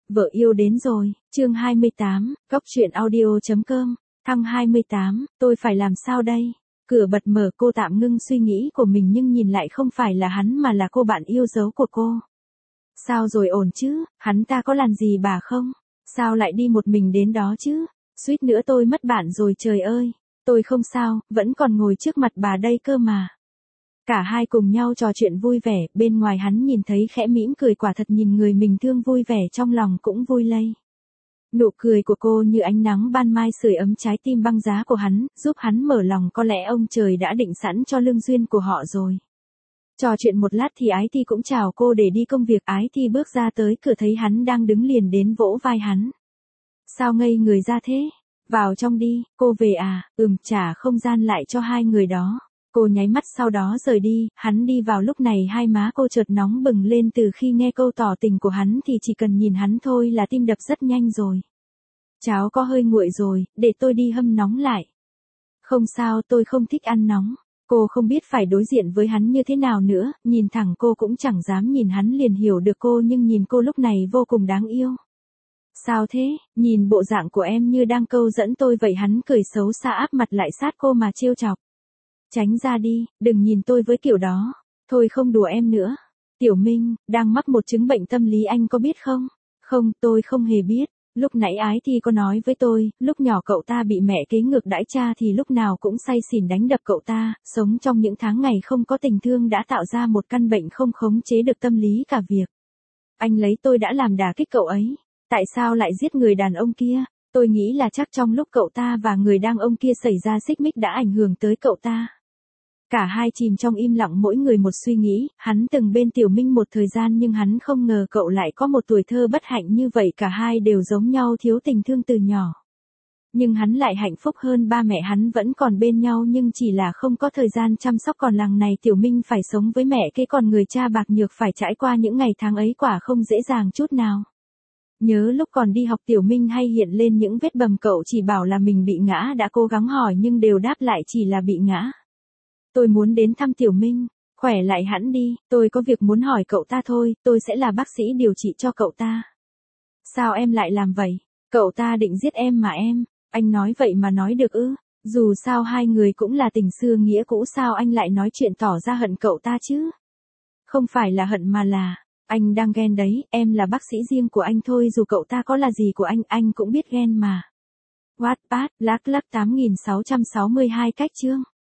Vợ yêu đến rồi, chương 28, góc truyện audio.com, thăng 28, tôi phải làm sao đây? Cửa bật mở, cô tạm ngưng suy nghĩ của mình nhưng nhìn lại không phải là hắn mà là cô bạn yêu dấu của cô. Sao rồi, ổn chứ, hắn ta có làm gì bà không? Sao lại đi một mình đến đó chứ? Suýt nữa tôi mất bạn rồi trời ơi. Tôi không sao, vẫn còn ngồi trước mặt bà đây cơ mà. Cả hai cùng nhau trò chuyện vui vẻ, bên ngoài hắn nhìn thấy khẽ mỉm cười, quả thật nhìn người mình thương vui vẻ trong lòng cũng vui lây. Nụ cười của cô như ánh nắng ban mai sưởi ấm trái tim băng giá của hắn, giúp hắn mở lòng, có lẽ ông trời đã định sẵn cho lương duyên của họ rồi. Trò chuyện một lát thì Ái Thi cũng chào cô để đi công việc. Ái Thi bước ra tới cửa thấy hắn đang đứng liền đến vỗ vai hắn. Sao ngây người ra thế? Vào trong đi, cô về à? Trả không gian lại cho hai người đó. Cô nháy mắt sau đó rời đi. Hắn đi vào lúc này hai má cô chợt nóng bừng lên từ khi nghe câu tỏ tình của hắn, thì chỉ cần nhìn hắn thôi là tim đập rất nhanh rồi. Cháo có hơi nguội rồi, để tôi đi hâm nóng lại. Không sao, tôi không thích ăn nóng. Cô không biết phải đối diện với hắn như thế nào nữa, nhìn thẳng cô cũng chẳng dám nhìn hắn liền hiểu được cô, nhưng nhìn cô lúc này vô cùng đáng yêu. Sao thế, nhìn bộ dạng của em như đang câu dẫn tôi vậy. Hắn cười xấu xa áp mặt lại sát cô mà trêu chọc. Tránh ra đi, đừng nhìn tôi với kiểu đó. Thôi không đùa em nữa. Tiểu Minh, đang mắc một chứng bệnh tâm lý, anh có biết không? Không, tôi không hề biết. Lúc nãy Ái Thi có nói với tôi, lúc nhỏ cậu ta bị mẹ kế ngược đãi cha thì lúc nào cũng say xỉn đánh đập cậu ta, sống trong những tháng ngày không có tình thương đã tạo ra một căn bệnh không khống chế được tâm lý cả việc. Anh lấy tôi đã làm đả kích cậu ấy. Tại sao lại giết người đàn ông kia? Tôi nghĩ là chắc trong lúc cậu ta và người đàn ông kia xảy ra xích mích đã ảnh hưởng tới cậu ta. Cả hai chìm trong im lặng, mỗi người một suy nghĩ. Hắn từng bên Tiểu Minh một thời gian nhưng hắn không ngờ cậu lại có một tuổi thơ bất hạnh như vậy. Cả hai đều giống nhau, thiếu tình thương từ nhỏ. Nhưng hắn lại hạnh phúc hơn ba mẹ hắn, vẫn còn bên nhau nhưng chỉ là không có thời gian chăm sóc. Còn lần này Tiểu Minh phải sống với mẹ kế, còn người cha bạc nhược phải trải qua những ngày tháng ấy quả không dễ dàng chút nào. Nhớ lúc còn đi học Tiểu Minh hay hiện lên những vết bầm, cậu chỉ bảo là mình bị ngã, đã cố gắng hỏi nhưng đều đáp lại chỉ là bị ngã. Tôi muốn đến thăm Tiểu Minh, khỏe lại hẳn đi, tôi có việc muốn hỏi cậu ta thôi, tôi sẽ là bác sĩ điều trị cho cậu ta. Sao em lại làm vậy? Cậu ta định giết em mà em, anh nói vậy mà nói được ư? Dù sao hai người cũng là tình xưa nghĩa cũ, sao anh lại nói chuyện tỏ ra hận cậu ta chứ? Không phải là hận mà là, anh đang ghen đấy, em là bác sĩ riêng của anh thôi, dù cậu ta có là gì của anh cũng biết ghen mà. Wattpad, lác 8662 cách chương.